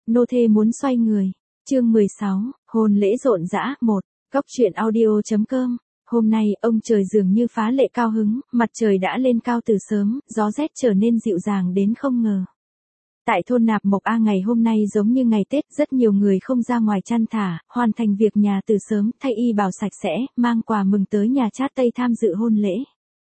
Nô thê muốn xoay người. Chương 16, hôn lễ rộn rã 1. Góc truyện audio.com. Hôm nay, ông trời dường như phá lệ cao hứng, mặt trời đã lên cao từ sớm, gió rét trở nên dịu dàng đến không ngờ. Tại thôn Nạp Mộc A ngày hôm nay giống như ngày Tết, rất nhiều người không ra ngoài chăn thả, hoàn thành việc nhà từ sớm, thay y bào sạch sẽ, mang quà mừng tới nhà Chát Tây tham dự hôn lễ.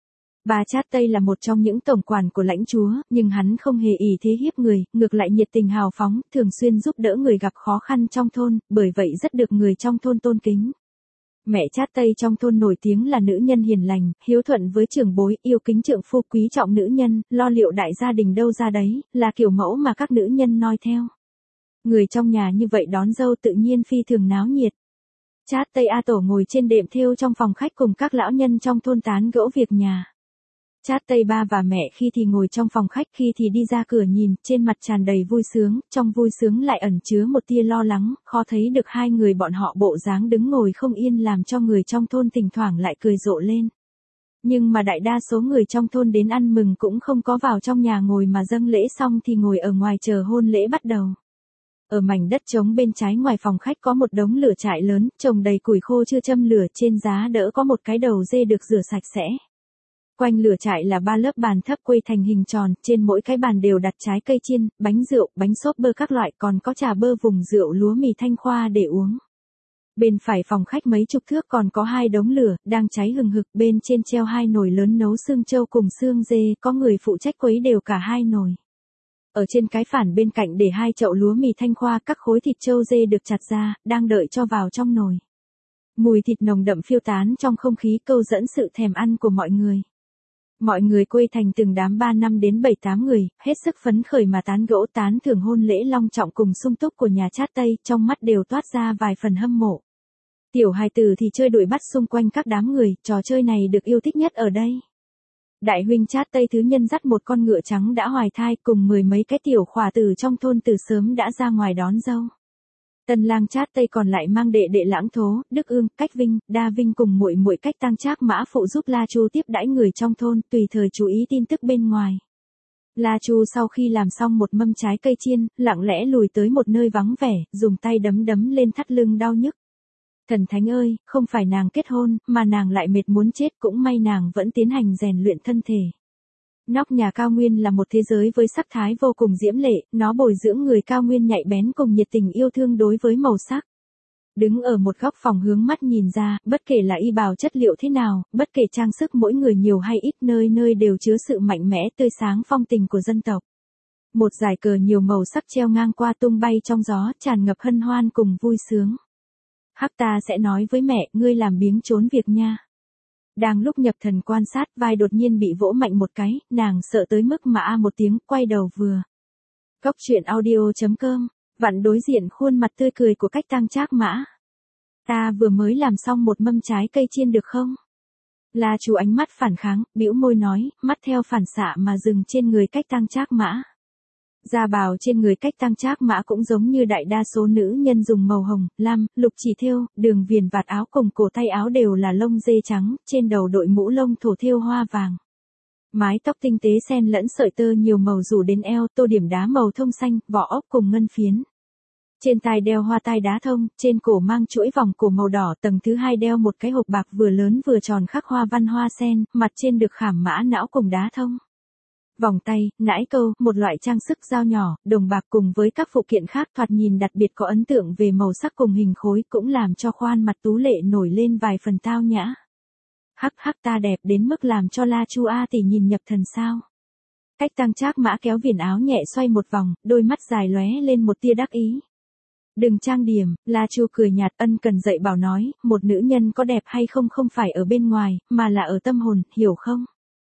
Bà Chát Tây là một trong những tổng quản của lãnh chúa, nhưng hắn không hề ỷ thế hiếp người, ngược lại nhiệt tình hào phóng, thường xuyên giúp đỡ người gặp khó khăn trong thôn, bởi vậy rất được người trong thôn tôn kính. Mẹ Chát Tây trong thôn nổi tiếng là nữ nhân hiền lành, hiếu thuận với trưởng bối, yêu kính trượng phu, quý trọng nữ nhân, lo liệu đại gia đình đâu ra đấy, là kiểu mẫu mà các nữ nhân noi theo. Người trong nhà như vậy đón dâu tự nhiên phi thường náo nhiệt. Chát Tây A Tổ ngồi trên đệm thêu trong phòng khách cùng các lão nhân trong thôn tán gẫu việc nhà. Chát Tây ba và mẹ khi thì ngồi trong phòng khách, khi thì đi ra cửa nhìn, trên mặt tràn đầy vui sướng, trong vui sướng lại ẩn chứa một tia lo lắng, khó thấy được hai người bọn họ bộ dáng đứng ngồi không yên làm cho người trong thôn thỉnh thoảng lại cười rộ lên. Nhưng mà đại đa số người trong thôn đến ăn mừng cũng không có vào trong nhà ngồi mà dâng lễ xong thì ngồi ở ngoài chờ hôn lễ bắt đầu. Ở mảnh đất trống bên trái ngoài phòng khách có một đống lửa trại lớn, trồng đầy củi khô chưa châm lửa, trên giá đỡ có một cái đầu dê được rửa sạch sẽ. Quanh lửa trại là 3 lớp bàn thấp quây thành hình tròn, trên mỗi cái bàn đều đặt trái cây chiên, bánh rượu, bánh xốp bơ các loại, còn có trà bơ vùng rượu lúa mì Thanh Khoa để uống. Bên phải phòng khách mấy chục thước còn có 2 đống lửa, đang cháy hừng hực, bên trên treo 2 nồi lớn nấu xương trâu cùng xương dê, có người phụ trách quấy đều cả 2 nồi. Ở trên cái phản bên cạnh để 2 chậu lúa mì Thanh Khoa, các khối thịt trâu dê được chặt ra, đang đợi cho vào trong nồi. Mùi thịt nồng đậm phiêu tán trong không khí, câu dẫn sự thèm ăn của mọi người. Mọi người quây thành từng đám 3 năm đến 7-8 người, hết sức phấn khởi mà tán gẫu tán thưởng hôn lễ long trọng cùng sung túc của nhà Chát Tây, trong mắt đều toát ra vài phần hâm mộ. Tiểu hài tử thì chơi đuổi bắt xung quanh các đám người, trò chơi này được yêu thích nhất ở đây. Đại huynh Chát Tây thứ nhân dắt một con ngựa trắng đã hoài thai, cùng 10 mấy cái tiểu khỏa tử trong thôn từ sớm đã ra ngoài đón dâu. Tân lang Chát Tây còn lại mang đệ đệ Lãng Thố, Đức Ương, Cách Vinh, Đa Vinh cùng muội muội Cách Tang Trác Mã phụ giúp La Chu tiếp đãi người trong thôn, tùy thời chú ý tin tức bên ngoài. La Chu sau khi làm xong một mâm trái cây chiên, lặng lẽ lùi tới một nơi vắng vẻ, dùng tay đấm đấm lên thắt lưng đau nhức. Thần thánh ơi, không phải nàng kết hôn, mà nàng lại mệt muốn chết, cũng may nàng vẫn tiến hành rèn luyện thân thể. Nóc nhà cao nguyên là một thế giới với sắc thái vô cùng diễm lệ, nó bồi dưỡng người cao nguyên nhạy bén cùng nhiệt tình yêu thương đối với màu sắc. Đứng ở một góc phòng hướng mắt nhìn ra, bất kể là y bào chất liệu thế nào, bất kể trang sức mỗi người nhiều hay ít, nơi nơi đều chứa sự mạnh mẽ tươi sáng phong tình của dân tộc. Một dải cờ nhiều màu sắc treo ngang qua tung bay trong gió, tràn ngập hân hoan cùng vui sướng. Hắc ta sẽ nói với mẹ, ngươi làm biếng trốn việc nha. Đang lúc nhập thần quan sát, vai đột nhiên bị vỗ mạnh một cái, nàng sợ tới mức mà a một tiếng, quay đầu vừa. Góc truyện audio.com, vặn đối diện khuôn mặt tươi cười của Cách Tang Trác Mã. Ta vừa mới làm xong một mâm trái cây chiên được không? La Chu ánh mắt phản kháng, bĩu môi nói, mắt theo phản xạ mà dừng trên người Cách Tang Trác Mã. Da bào trên người Cách Tang Trác Mã cũng giống như đại đa số nữ nhân dùng màu hồng, lam, lục chỉ thêu, đường viền vạt áo cùng cổ tay áo đều là lông dê trắng, trên đầu đội mũ lông thổ thêu hoa vàng. Mái tóc tinh tế xen lẫn sợi tơ nhiều màu rủ đến eo, tô điểm đá màu thông xanh, vỏ ốc cùng ngân phiến. Trên tai đeo hoa tai đá thông, trên cổ mang chuỗi vòng cổ màu đỏ, tầng thứ 2 đeo một cái hộp bạc vừa lớn vừa tròn khắc hoa văn hoa sen, mặt trên được khảm mã não cùng đá thông. Vòng tay, nãi câu, một loại trang sức dao nhỏ, đồng bạc cùng với các phụ kiện khác thoạt nhìn đặc biệt có ấn tượng về màu sắc cùng hình khối cũng làm cho khoan mặt tú lệ nổi lên vài phần tao nhã. Hắc hắc ta đẹp đến mức làm cho La Chu A tỷ nhìn nhập thần sao. Cách Tang Trác Mã kéo viền áo nhẹ xoay một vòng, đôi mắt dài lóe lên một tia đắc ý. Đừng trang điểm, La Chu cười nhạt ân cần dạy bảo nói, một nữ nhân có đẹp hay không không phải ở bên ngoài, mà là ở tâm hồn, hiểu không?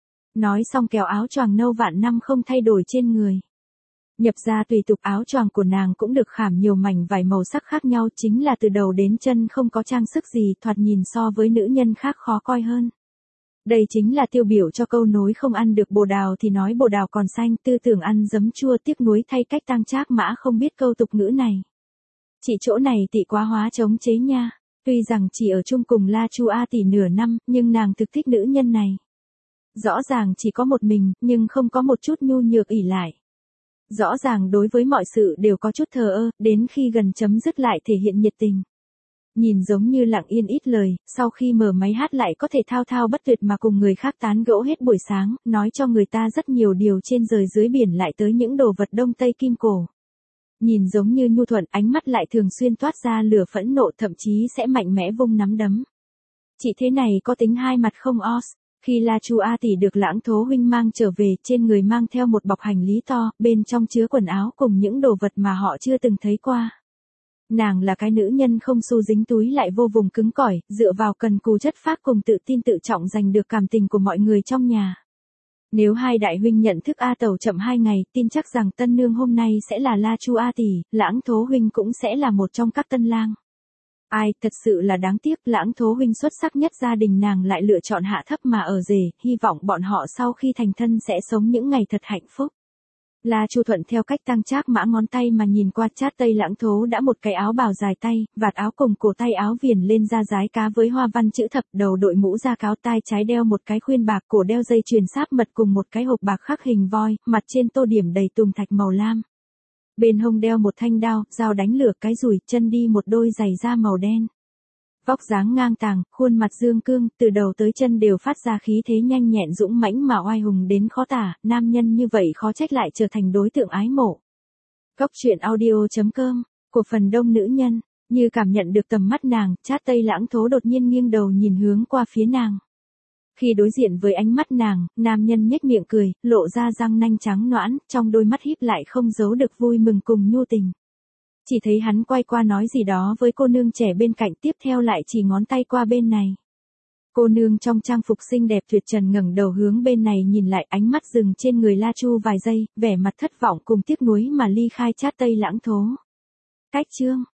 Nói xong kéo áo choàng nâu vạn năm không thay đổi trên người. Nhập ra tùy tục áo choàng của nàng cũng được khảm nhiều mảnh vải màu sắc khác nhau, chính là từ đầu đến chân không có trang sức gì, thoạt nhìn so với nữ nhân khác khó coi hơn. Đây chính là tiêu biểu cho câu nối không ăn được bồ đào thì nói bồ đào còn xanh, tư tưởng ăn giấm chua tiếc nuối thay. Cách Tang Trác Mã không biết câu tục ngữ này. Chị chỗ này tị quá hóa chống chế nha. Tuy rằng chỉ ở chung cùng La Chu A tỷ nửa năm, nhưng nàng thực thích nữ nhân này. Rõ ràng chỉ có một mình, nhưng không có một chút nhu nhược ỷ lại. Rõ ràng đối với mọi sự đều có chút thờ ơ, đến khi gần chấm dứt lại thể hiện nhiệt tình. Nhìn giống như lặng yên ít lời, sau khi mở máy hát lại có thể thao thao bất tuyệt mà cùng người khác tán gẫu hết buổi sáng, nói cho người ta rất nhiều điều trên trời dưới biển lại tới những đồ vật đông tây kim cổ. Nhìn giống như nhu thuận, ánh mắt lại thường xuyên toát ra lửa phẫn nộ, thậm chí sẽ mạnh mẽ vung nắm đấm. Chị thế này có tính hai mặt không os? Khi La Chu A tỷ được Lãng Thố huynh mang trở về, trên người mang theo một bọc hành lý to, bên trong chứa quần áo cùng những đồ vật mà họ chưa từng thấy qua. Nàng là cái nữ nhân không xu dính túi lại vô vùng cứng cỏi, dựa vào cần cù chất phác cùng tự tin tự trọng giành được cảm tình của mọi người trong nhà. Nếu hai đại huynh nhận thức A Tẩu chậm 2 ngày, tin chắc rằng tân nương hôm nay sẽ là La Chu A tỷ, Lãng Thố huynh cũng sẽ là một trong các tân lang. Ai, thật sự là đáng tiếc, Lãng Thố huynh xuất sắc nhất gia đình nàng lại lựa chọn hạ thấp mà ở rể, hy vọng bọn họ sau khi thành thân sẽ sống những ngày thật hạnh phúc. La Chu Thuận theo cách tăng trác mã ngón tay mà nhìn qua chát tây Lãng Thố đã một cái áo bào dài tay, vạt áo cùng cổ tay áo viền lên da dái cá với hoa văn chữ thập, đầu đội mũ da cáo, tai trái đeo một cái khuyên bạc, cổ đeo dây chuyền sáp mật cùng một cái hộp bạc khắc hình voi, mặt trên tô điểm đầy tùng thạch màu lam. Bên hông đeo một thanh đao, dao đánh lửa cái rùi, chân đi một đôi giày da màu đen. Vóc dáng ngang tàng, khuôn mặt dương cương, từ đầu tới chân đều phát ra khí thế nhanh nhẹn dũng mãnh mà oai hùng đến khó tả, nam nhân như vậy khó trách lại trở thành đối tượng ái mộ. Góc truyện audio.com, của phần đông nữ nhân, như cảm nhận được tầm mắt nàng, chát tây Lãng Thố đột nhiên nghiêng đầu nhìn hướng qua phía nàng. Khi đối diện với ánh mắt nàng, nam nhân nhếch miệng cười, lộ ra răng nanh trắng nõn, trong đôi mắt híp lại không giấu được vui mừng cùng nhu tình. Chỉ thấy hắn quay qua nói gì đó với cô nương trẻ bên cạnh, tiếp theo lại chỉ ngón tay qua bên này. Cô nương trong trang phục xinh đẹp tuyệt trần ngẩng đầu hướng bên này nhìn lại, ánh mắt dừng trên người La Chu vài giây, vẻ mặt thất vọng cùng tiếc nuối mà ly khai chát tây Lãng Thố. Cách chương